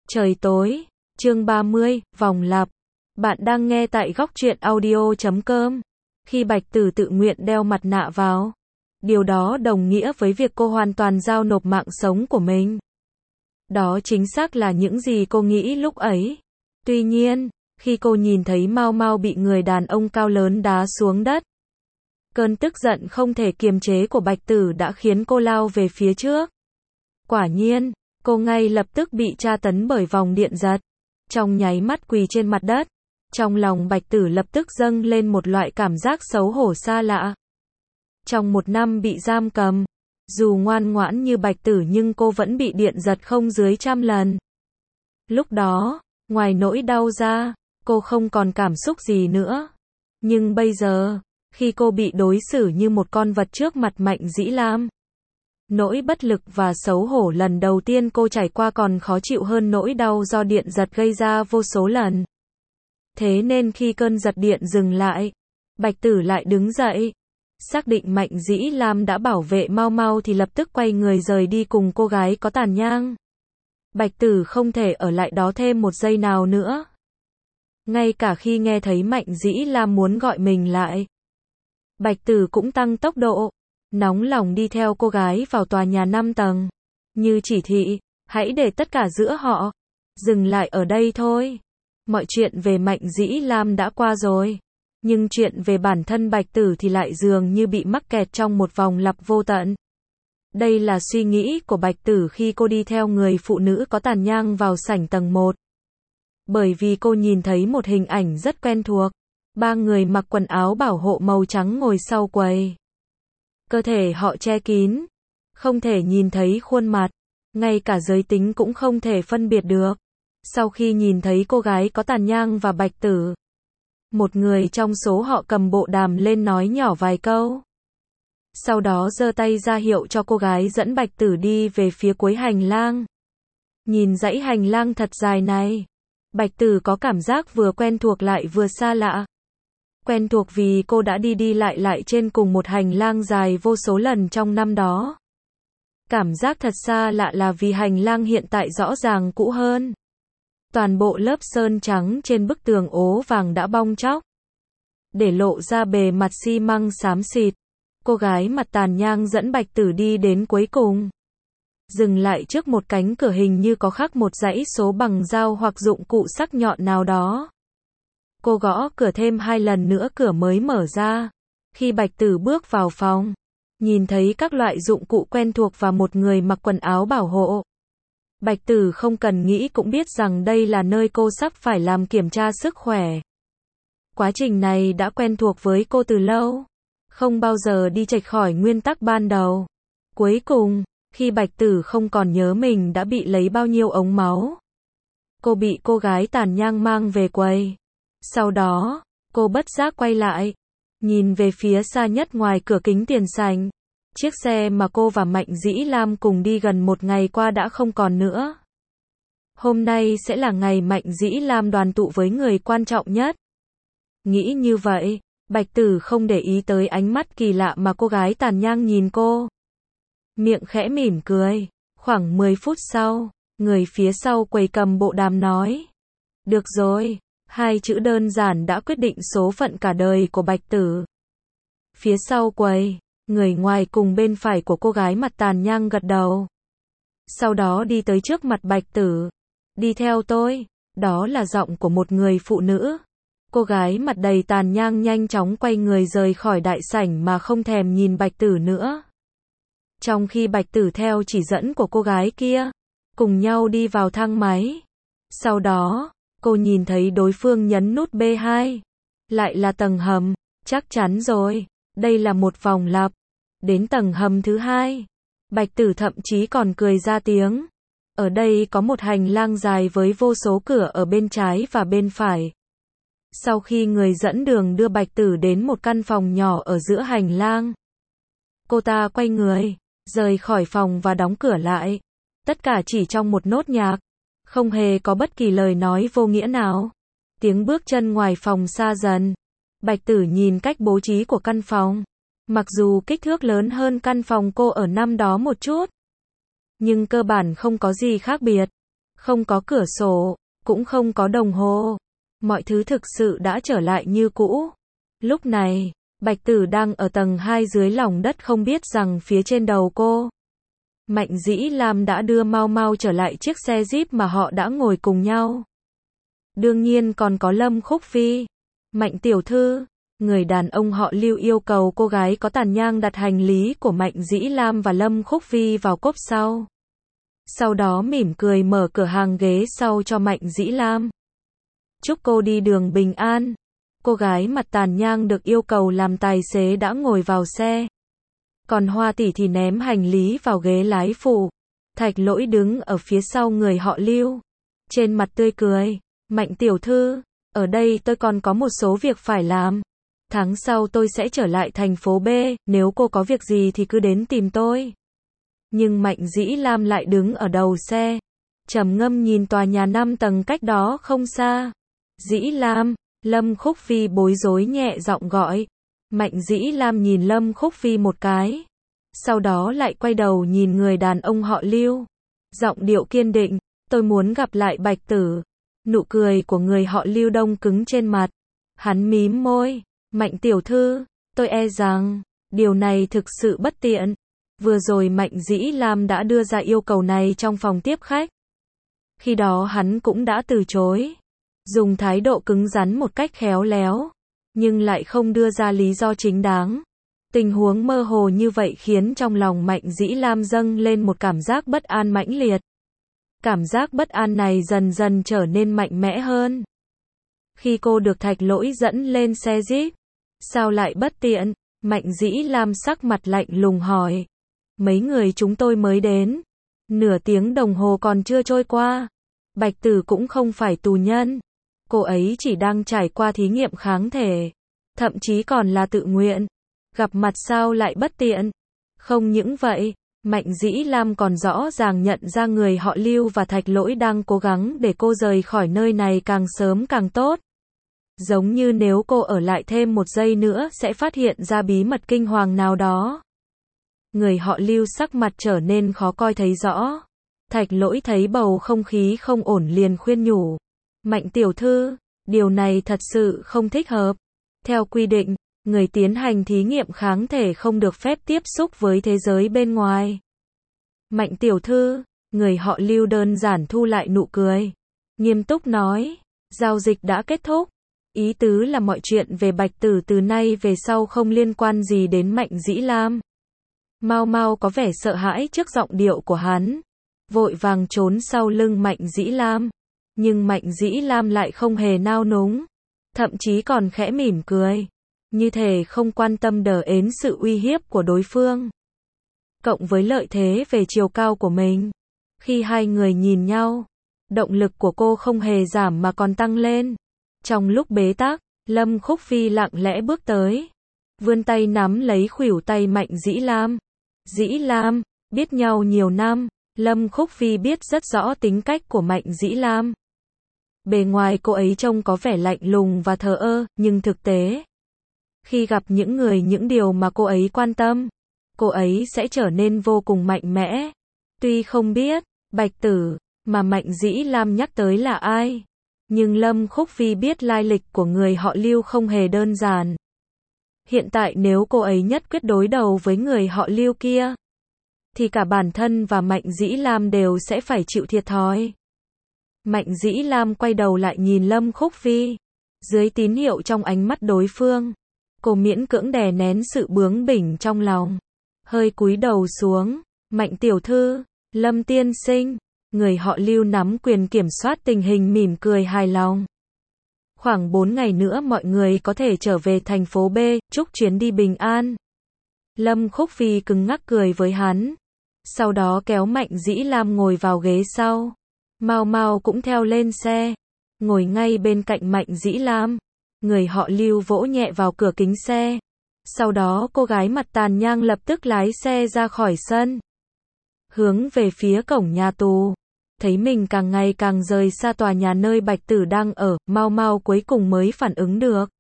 Trời tối, chương 30, vòng lặp. Bạn đang nghe tại góc truyện audio.com. Khi Bạch Tử tự nguyện đeo mặt nạ vào, điều đó đồng nghĩa với việc cô hoàn toàn giao nộp mạng sống của mình. Đó chính xác là những gì cô nghĩ lúc ấy. Tuy nhiên, khi cô nhìn thấy Mao Mao bị người đàn ông cao lớn đá xuống đất, cơn tức giận không thể kiềm chế của Bạch Tử đã khiến cô lao về phía trước. Quả nhiên, cô ngay lập tức bị tra tấn bởi vòng điện giật. Trong nháy mắt quỳ trên mặt đất, trong lòng Bạch Tử lập tức dâng lên một loại cảm giác xấu hổ xa lạ. Trong một năm bị giam cầm, dù ngoan ngoãn như Bạch Tử nhưng cô vẫn bị điện giật không dưới 100 lần. Lúc đó, ngoài nỗi đau ra, cô không còn cảm xúc gì nữa. Nhưng bây giờ, khi cô bị đối xử như một con vật trước mặt Mạnh Dĩ Lam, nỗi bất lực và xấu hổ lần đầu tiên cô trải qua còn khó chịu hơn nỗi đau do điện giật gây ra vô số lần. Thế nên khi cơn giật điện dừng lại, Bạch Tử lại đứng dậy. Xác định Mạnh Dĩ Lam đã bảo vệ Mao Mao thì lập tức quay người rời đi cùng cô gái có tàn nhang. Bạch Tử không thể ở lại đó thêm một giây nào nữa. Ngay cả khi nghe thấy Mạnh Dĩ Lam muốn gọi mình lại, Bạch Tử cũng tăng tốc độ, nóng lòng đi theo cô gái vào tòa nhà 5 tầng. Như chỉ thị, hãy để tất cả giữa họ dừng lại ở đây thôi. Mọi chuyện về Mạnh Dĩ Lam đã qua rồi, nhưng chuyện về bản thân Bạch Tử thì lại dường như bị mắc kẹt trong một vòng lặp vô tận. Đây là suy nghĩ của Bạch Tử khi cô đi theo người phụ nữ có tàn nhang vào sảnh tầng 1. Bởi vì cô nhìn thấy một hình ảnh rất quen thuộc. 3 người mặc quần áo bảo hộ màu trắng ngồi sau quầy. Cơ thể họ che kín, không thể nhìn thấy khuôn mặt, ngay cả giới tính cũng không thể phân biệt được. Sau khi nhìn thấy cô gái có tàn nhang và Bạch Tử, một người trong số họ cầm bộ đàm lên nói nhỏ vài câu. Sau đó giơ tay ra hiệu cho cô gái dẫn Bạch Tử đi về phía cuối hành lang. Nhìn dãy hành lang thật dài này, Bạch Tử có cảm giác vừa quen thuộc lại vừa xa lạ. Quen thuộc vì cô đã đi lại trên cùng một hành lang dài vô số lần trong năm đó. Cảm giác thật xa lạ là vì hành lang hiện tại rõ ràng cũ hơn. Toàn bộ lớp sơn trắng trên bức tường ố vàng đã bong tróc, để lộ ra bề mặt xi măng xám xịt. Cô gái mặt tàn nhang dẫn Bạch Tử đi đến cuối cùng, dừng lại trước một cánh cửa hình như có khắc một dãy số bằng dao hoặc dụng cụ sắc nhọn nào đó. Cô gõ cửa thêm 2 lần nữa cửa mới mở ra. Khi Bạch Tử bước vào phòng, nhìn thấy các loại dụng cụ quen thuộc và một người mặc quần áo bảo hộ, Bạch Tử không cần nghĩ cũng biết rằng đây là nơi cô sắp phải làm kiểm tra sức khỏe. Quá trình này đã quen thuộc với cô từ lâu, không bao giờ đi chệch khỏi nguyên tắc ban đầu. Cuối cùng, khi Bạch Tử không còn nhớ mình đã bị lấy bao nhiêu ống máu, cô bị cô gái tàn nhang mang về quầy. Sau đó, cô bất giác quay lại, nhìn về phía xa nhất ngoài cửa kính tiền sảnh. Chiếc xe mà cô và Mạnh Dĩ Lam cùng đi gần một ngày qua đã không còn nữa. Hôm nay sẽ là ngày Mạnh Dĩ Lam đoàn tụ với người quan trọng nhất. Nghĩ như vậy, Bạch Tử không để ý tới ánh mắt kỳ lạ mà cô gái tàn nhang nhìn cô. Miệng khẽ mỉm cười. Khoảng 10 phút sau, người phía sau quầy cầm bộ đàm nói. Được rồi, 2 chữ đơn giản đã quyết định số phận cả đời của Bạch Tử. Phía sau quầy, người ngoài cùng bên phải của cô gái mặt tàn nhang gật đầu. Sau đó đi tới trước mặt Bạch Tử. Đi theo tôi. Đó là giọng của một người phụ nữ. Cô gái mặt đầy tàn nhang nhanh chóng quay người rời khỏi đại sảnh mà không thèm nhìn Bạch Tử nữa. Trong khi Bạch Tử theo chỉ dẫn của cô gái kia, cùng nhau đi vào thang máy. Sau đó, cô nhìn thấy đối phương nhấn nút B2. Lại là tầng hầm. Chắc chắn rồi, đây là một vòng lặp. Đến tầng hầm thứ 2, Bạch Tử thậm chí còn cười ra tiếng. Ở đây có một hành lang dài với vô số cửa ở bên trái và bên phải. Sau khi người dẫn đường đưa Bạch Tử đến một căn phòng nhỏ ở giữa hành lang, cô ta quay người, rời khỏi phòng và đóng cửa lại. Tất cả chỉ trong một nốt nhạc, không hề có bất kỳ lời nói vô nghĩa nào. Tiếng bước chân ngoài phòng xa dần. Bạch Tử nhìn cách bố trí của căn phòng. Mặc dù kích thước lớn hơn căn phòng cô ở năm đó một chút, nhưng cơ bản không có gì khác biệt. Không có cửa sổ, cũng không có đồng hồ. Mọi thứ thực sự đã trở lại như cũ. Lúc này, Bạch Tử đang ở tầng 2 dưới lòng đất không biết rằng phía trên đầu cô, Mạnh Dĩ Lam đã đưa Mau Mau trở lại chiếc xe Jeep mà họ đã ngồi cùng nhau. Đương nhiên còn có Lâm Khúc Phi. Mạnh tiểu thư, người đàn ông họ Lưu yêu cầu cô gái có tàn nhang đặt hành lý của Mạnh Dĩ Lam và Lâm Khúc Phi vào cốp sau. Sau đó mỉm cười mở cửa hàng ghế sau cho Mạnh Dĩ Lam. Chúc cô đi đường bình an. Cô gái mặt tàn nhang được yêu cầu làm tài xế đã ngồi vào xe. Còn Hoa tỷ thì ném hành lý vào ghế lái phụ. Thạch Lỗi đứng ở phía sau người họ Lưu. Trên mặt tươi cười. Mạnh tiểu thư, ở đây tôi còn có một số việc phải làm. Tháng sau tôi sẽ trở lại thành phố B, nếu cô có việc gì thì cứ đến tìm tôi. Nhưng Mạnh Dĩ Lam lại đứng ở đầu xe, trầm ngâm nhìn tòa nhà 5 tầng cách đó không xa. Dĩ Lam, Lâm Khúc Phi bối rối nhẹ giọng gọi. Mạnh Dĩ Lam nhìn Lâm Khúc Phi một cái, sau đó lại quay đầu nhìn người đàn ông họ Lưu. Giọng điệu kiên định, tôi muốn gặp lại Bạch Tử. Nụ cười của người họ Lưu đông cứng trên mặt. Hắn mím môi. Mạnh tiểu thư, tôi e rằng điều này thực sự bất tiện. Vừa rồi Mạnh Dĩ Lam đã đưa ra yêu cầu này trong phòng tiếp khách. Khi đó hắn cũng đã từ chối. Dùng thái độ cứng rắn một cách khéo léo, nhưng lại không đưa ra lý do chính đáng. Tình huống mơ hồ như vậy khiến trong lòng Mạnh Dĩ Lam dâng lên một cảm giác bất an mãnh liệt. Cảm giác bất an này dần dần trở nên mạnh mẽ hơn. Khi cô được Thạch Lỗi dẫn lên xe Jeep, sao lại bất tiện? Mạnh Dĩ Lam sắc mặt lạnh lùng hỏi. Mấy người chúng tôi mới đến. Nửa tiếng đồng hồ còn chưa trôi qua. Bạch Tử cũng không phải tù nhân. Cô ấy chỉ đang trải qua thí nghiệm kháng thể. Thậm chí còn là tự nguyện. Gặp mặt sao lại bất tiện? Không những vậy, Mạnh Dĩ Lam còn rõ ràng nhận ra người họ Lưu và Thạch Lỗi đang cố gắng để cô rời khỏi nơi này càng sớm càng tốt. Giống như nếu cô ở lại thêm một giây nữa sẽ phát hiện ra bí mật kinh hoàng nào đó. Người họ Lưu sắc mặt trở nên khó coi thấy rõ. Thạch Lỗi thấy bầu không khí không ổn liền khuyên nhủ. Mạnh tiểu thư, điều này thật sự không thích hợp. Theo quy định, người tiến hành thí nghiệm kháng thể không được phép tiếp xúc với thế giới bên ngoài. Mạnh tiểu thư, người họ Lưu đơn giản thu lại nụ cười. Nghiêm túc nói, giao dịch đã kết thúc. Ý tứ là mọi chuyện về Bạch Tử từ nay về sau không liên quan gì đến Mạnh Dĩ Lam. Mau Mau có vẻ sợ hãi trước giọng điệu của hắn, vội vàng trốn sau lưng Mạnh Dĩ Lam. Nhưng Mạnh Dĩ Lam lại không hề nao núng, thậm chí còn khẽ mỉm cười, như thể không quan tâm đờ ến sự uy hiếp của đối phương. Cộng với lợi thế về chiều cao của mình, khi hai người nhìn nhau, động lực của cô không hề giảm mà còn tăng lên. Trong lúc bế tắc, Lâm Khúc Phi lặng lẽ bước tới, vươn tay nắm lấy khuỷu tay Mạnh Dĩ Lam. Dĩ Lam, biết nhau nhiều năm, Lâm Khúc Phi biết rất rõ tính cách của Mạnh Dĩ Lam. Bề ngoài cô ấy trông có vẻ lạnh lùng và thờ ơ, nhưng thực tế, khi gặp những người những điều mà cô ấy quan tâm, cô ấy sẽ trở nên vô cùng mạnh mẽ. Tuy không biết, Bạch Tử, mà Mạnh Dĩ Lam nhắc tới là ai, nhưng Lâm Khúc Phi biết lai lịch của người họ Lưu không hề đơn giản. Hiện tại nếu cô ấy nhất quyết đối đầu với người họ Lưu kia, thì cả bản thân và Mạnh Dĩ Lam đều sẽ phải chịu thiệt thòi. Mạnh Dĩ Lam quay đầu lại nhìn Lâm Khúc Phi. Dưới tín hiệu trong ánh mắt đối phương, cô miễn cưỡng đè nén sự bướng bỉnh trong lòng, hơi cúi đầu xuống. Mạnh tiểu thư, Lâm tiên sinh, người họ Lưu nắm quyền kiểm soát tình hình mỉm cười hài lòng. Khoảng 4 ngày nữa mọi người có thể trở về thành phố B, chúc chuyến đi bình an. Lâm Khúc Phi cứng ngắc cười với hắn, sau đó kéo Mạnh Dĩ Lam ngồi vào ghế sau. Mau Mau cũng theo lên xe, ngồi ngay bên cạnh Mạnh Dĩ Lam. Người họ Lưu vỗ nhẹ vào cửa kính xe. Sau đó cô gái mặt tàn nhang lập tức lái xe ra khỏi sân, hướng về phía cổng nhà tù. Thấy mình càng ngày càng rời xa tòa nhà nơi Bạch Tử đang ở, Mau Mau cuối cùng mới phản ứng được.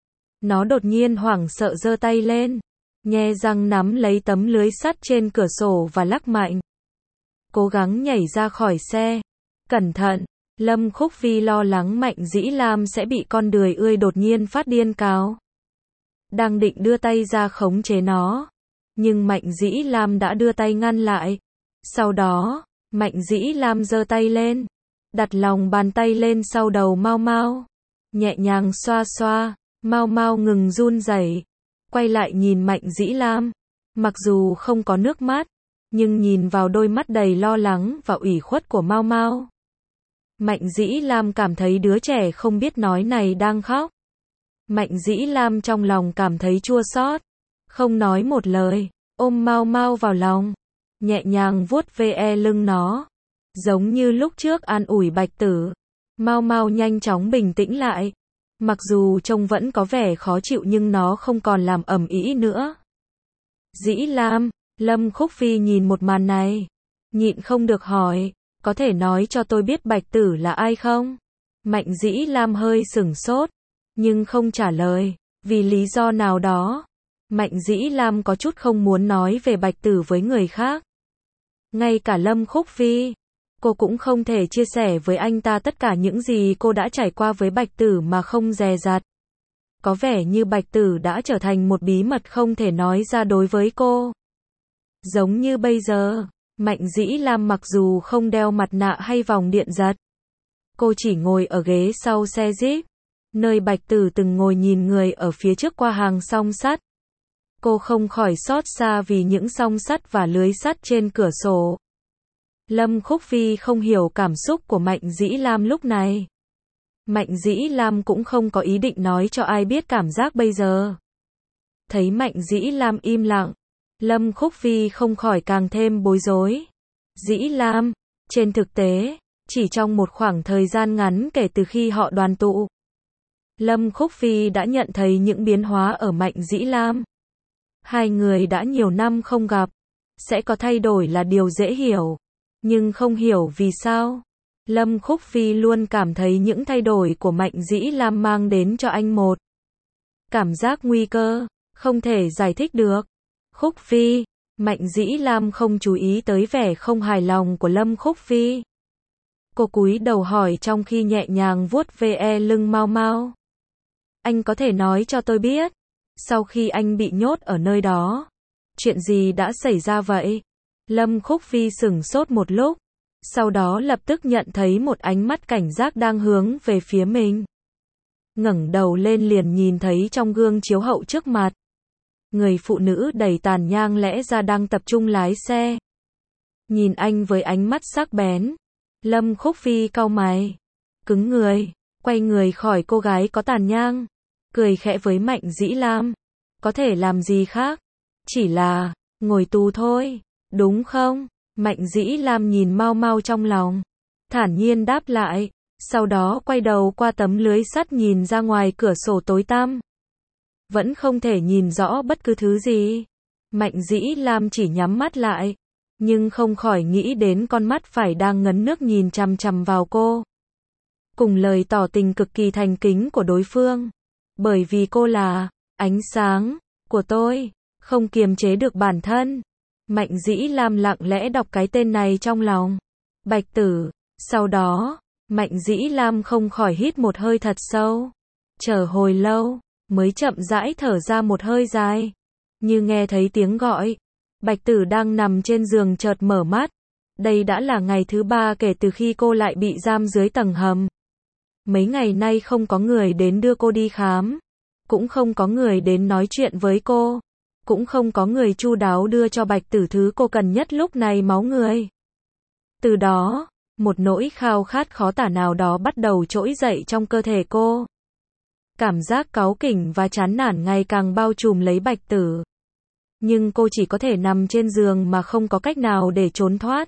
Nó đột nhiên hoảng sợ giơ tay lên, nhe răng nắm lấy tấm lưới sắt trên cửa sổ và lắc mạnh. Cố gắng nhảy ra khỏi xe, cẩn thận. Lâm Khúc Phi lo lắng Mạnh Dĩ Lam sẽ bị con đười ươi đột nhiên phát điên cáo. Đang định đưa tay ra khống chế nó. Nhưng Mạnh Dĩ Lam đã đưa tay ngăn lại. Sau đó, Mạnh Dĩ Lam giơ tay lên. Đặt lòng bàn tay lên sau đầu Mau Mau. Nhẹ nhàng xoa xoa. Mau Mau ngừng run rẩy. Quay lại nhìn Mạnh Dĩ Lam. Mặc dù không có nước mắt, nhưng nhìn vào đôi mắt đầy lo lắng và ủy khuất của Mau Mau, Mạnh Dĩ Lam cảm thấy đứa trẻ không biết nói này đang khóc. Mạnh Dĩ Lam trong lòng cảm thấy chua xót, không nói một lời, ôm Mau Mau vào lòng, nhẹ nhàng vuốt ve lưng nó, giống như lúc trước an ủi Bạch Tử. Mau Mau nhanh chóng bình tĩnh lại, mặc dù trông vẫn có vẻ khó chịu nhưng nó không còn làm ầm ĩ nữa. Dĩ Lam, Lâm Khúc Phi nhìn một màn này, nhịn không được hỏi, có thể nói cho tôi biết Bạch Tử là ai không? Mạnh Dĩ Lam hơi sửng sốt, nhưng không trả lời, vì lý do nào đó. Mạnh Dĩ Lam có chút không muốn nói về Bạch Tử với người khác. Ngay cả Lâm Khúc Phi, cô cũng không thể chia sẻ với anh ta tất cả những gì cô đã trải qua với Bạch Tử mà không dè dặt. Có vẻ như Bạch Tử đã trở thành một bí mật không thể nói ra đối với cô. Giống như bây giờ, Mạnh Dĩ Lam mặc dù không đeo mặt nạ hay vòng điện giật, cô chỉ ngồi ở ghế sau xe Jeep, nơi Bạch Tử từng ngồi nhìn người ở phía trước qua hàng song sắt. Cô không khỏi xót xa vì những song sắt và lưới sắt trên cửa sổ. Lâm Khúc Phi không hiểu cảm xúc của Mạnh Dĩ Lam lúc này. Mạnh Dĩ Lam cũng không có ý định nói cho ai biết cảm giác bây giờ. Thấy Mạnh Dĩ Lam im lặng, Lâm Khúc Phi không khỏi càng thêm bối rối. Dĩ Lam, trên thực tế, chỉ trong một khoảng thời gian ngắn kể từ khi họ đoàn tụ, Lâm Khúc Phi đã nhận thấy những biến hóa ở Mạnh Dĩ Lam. Hai người đã nhiều năm không gặp, sẽ có thay đổi là điều dễ hiểu, nhưng không hiểu vì sao Lâm Khúc Phi luôn cảm thấy những thay đổi của Mạnh Dĩ Lam mang đến cho anh một cảm giác nguy cơ, không thể giải thích được. Khúc Phi, Mạnh Dĩ Lam không chú ý tới vẻ không hài lòng của Lâm Khúc Phi. Cô cúi đầu hỏi trong khi nhẹ nhàng vuốt ve lưng Mau Mau. Anh có thể nói cho tôi biết, sau khi anh bị nhốt ở nơi đó, chuyện gì đã xảy ra vậy? Lâm Khúc Phi sửng sốt một lúc, sau đó lập tức nhận thấy một ánh mắt cảnh giác đang hướng về phía mình. Ngẩng đầu lên liền nhìn thấy trong gương chiếu hậu trước mặt, người phụ nữ đầy tàn nhang lẽ ra đang tập trung lái xe. Nhìn anh với ánh mắt sắc bén, Lâm Khúc Phi cau mày, cứng người, quay người khỏi cô gái có tàn nhang, cười khẽ với Mạnh Dĩ Lam. Có thể làm gì khác? Chỉ là ngồi tù thôi, đúng không? Mạnh Dĩ Lam nhìn Mau Mau trong lòng, thản nhiên đáp lại, sau đó quay đầu qua tấm lưới sắt nhìn ra ngoài cửa sổ tối tăm. Vẫn không thể nhìn rõ bất cứ thứ gì. Mạnh Dĩ Lam chỉ nhắm mắt lại, nhưng không khỏi nghĩ đến con mắt phải đang ngấn nước nhìn chằm chằm vào cô. Cùng lời tỏ tình cực kỳ thành kính của đối phương. Bởi vì cô là ánh sáng của tôi, không kiềm chế được bản thân. Mạnh Dĩ Lam lặng lẽ đọc cái tên này trong lòng. Bạch Tử. Sau đó, Mạnh Dĩ Lam không khỏi hít một hơi thật sâu. Chờ hồi lâu, mới chậm rãi thở ra một hơi dài. Như nghe thấy tiếng gọi. Bạch Tử đang nằm trên giường chợt mở mắt. Đây đã là ngày thứ 3 kể từ khi cô lại bị giam dưới tầng hầm. Mấy ngày nay không có người đến đưa cô đi khám. Cũng không có người đến nói chuyện với cô. Cũng không có người chu đáo đưa cho Bạch Tử thứ cô cần nhất lúc này, máu người. Từ đó, một nỗi khao khát khó tả nào đó bắt đầu trỗi dậy trong cơ thể cô. Cảm giác cáu kỉnh và chán nản ngày càng bao trùm lấy Bạch Tử. Nhưng cô chỉ có thể nằm trên giường mà không có cách nào để trốn thoát.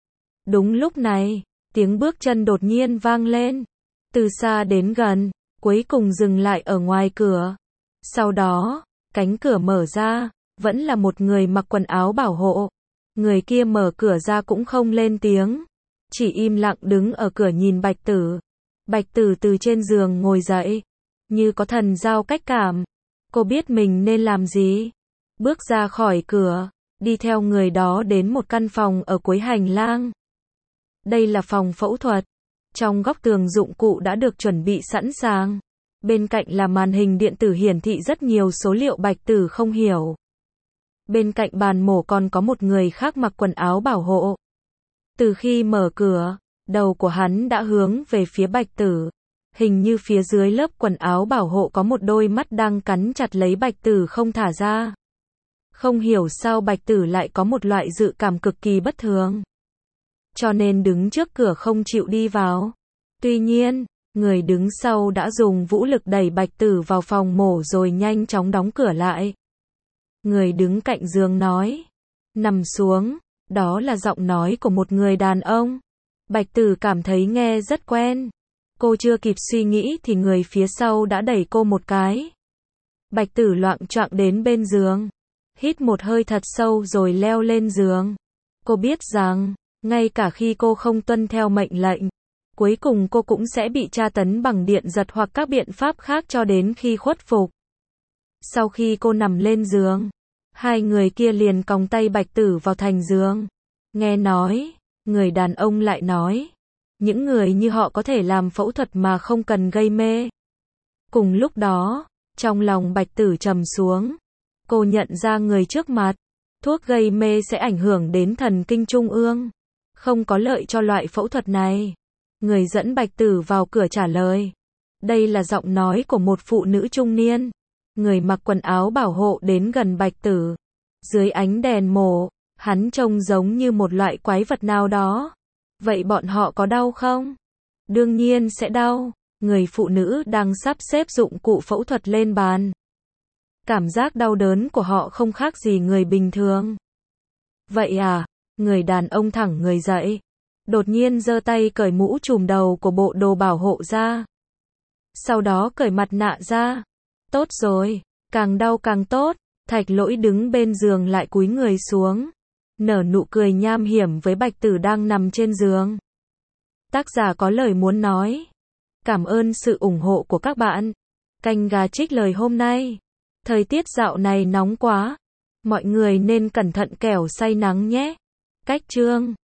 Đúng lúc này, tiếng bước chân đột nhiên vang lên. Từ xa đến gần, cuối cùng dừng lại ở ngoài cửa. Sau đó, cánh cửa mở ra, vẫn là một người mặc quần áo bảo hộ. Người kia mở cửa ra cũng không lên tiếng, chỉ im lặng đứng ở cửa nhìn Bạch Tử. Bạch Tử từ trên giường ngồi dậy, như có thần giao cách cảm. Cô biết mình nên làm gì. Bước ra khỏi cửa, đi theo người đó đến một căn phòng ở cuối hành lang. Đây là phòng phẫu thuật, Trong góc tường dụng cụ đã được chuẩn bị sẵn sàng. Bên cạnh là màn hình điện tử hiển thị rất nhiều số liệu Bạch Tử không hiểu. Bên cạnh bàn mổ còn có một người khác mặc quần áo bảo hộ. Từ khi mở cửa, đầu của hắn đã hướng về phía Bạch Tử. Hình như phía dưới lớp quần áo bảo hộ có một đôi mắt đang cắn chặt lấy Bạch Tử không thả ra. Không hiểu sao Bạch Tử lại có một loại dự cảm cực kỳ bất thường. Cho nên đứng trước cửa không chịu đi vào. Tuy nhiên, người đứng sau đã dùng vũ lực đẩy Bạch Tử vào phòng mổ rồi nhanh chóng đóng cửa lại. Người đứng cạnh giường nói. Nằm xuống. Đó là giọng nói của một người đàn ông. Bạch Tử cảm thấy nghe rất quen. Cô chưa kịp suy nghĩ thì người phía sau đã đẩy cô một cái. Bạch Tử loạng choạng đến bên giường. Hít một hơi thật sâu rồi leo lên giường. Cô biết rằng, ngay cả khi cô không tuân theo mệnh lệnh, cuối cùng cô cũng sẽ bị tra tấn bằng điện giật hoặc các biện pháp khác cho đến khi khuất phục. Sau khi cô nằm lên giường, hai người kia liền còng tay Bạch Tử vào thành giường. Nghe nói, người đàn ông lại nói, những người như họ có thể làm phẫu thuật mà không cần gây mê. Cùng lúc đó, trong lòng Bạch Tử trầm xuống. Cô nhận ra người trước mặt. Thuốc gây mê sẽ ảnh hưởng đến thần kinh trung ương. Không có lợi cho loại phẫu thuật này. Người dẫn Bạch Tử vào cửa trả lời. Đây là giọng nói của một phụ nữ trung niên. Người mặc quần áo bảo hộ đến gần Bạch Tử. Dưới ánh đèn mổ, hắn trông giống như một loại quái vật nào đó. Vậy bọn họ có đau không? Đương nhiên sẽ đau. Người phụ nữ đang sắp xếp dụng cụ phẫu thuật lên bàn. Cảm giác đau đớn của họ không khác gì người bình thường. Vậy à? Người đàn ông thẳng người dậy. Đột nhiên giơ tay cởi mũ trùm đầu của bộ đồ bảo hộ ra. Sau đó cởi mặt nạ ra. Tốt rồi, càng đau càng tốt. Thạch Lỗi đứng bên giường lại cúi người xuống. Nở nụ cười nham hiểm với Bạch Tử đang nằm trên giường. Tác giả có lời muốn nói. Cảm ơn sự ủng hộ của các bạn. Canh gà trích lời hôm nay. Thời tiết dạo này nóng quá. Mọi người nên cẩn thận kẻo say nắng nhé. Cách chương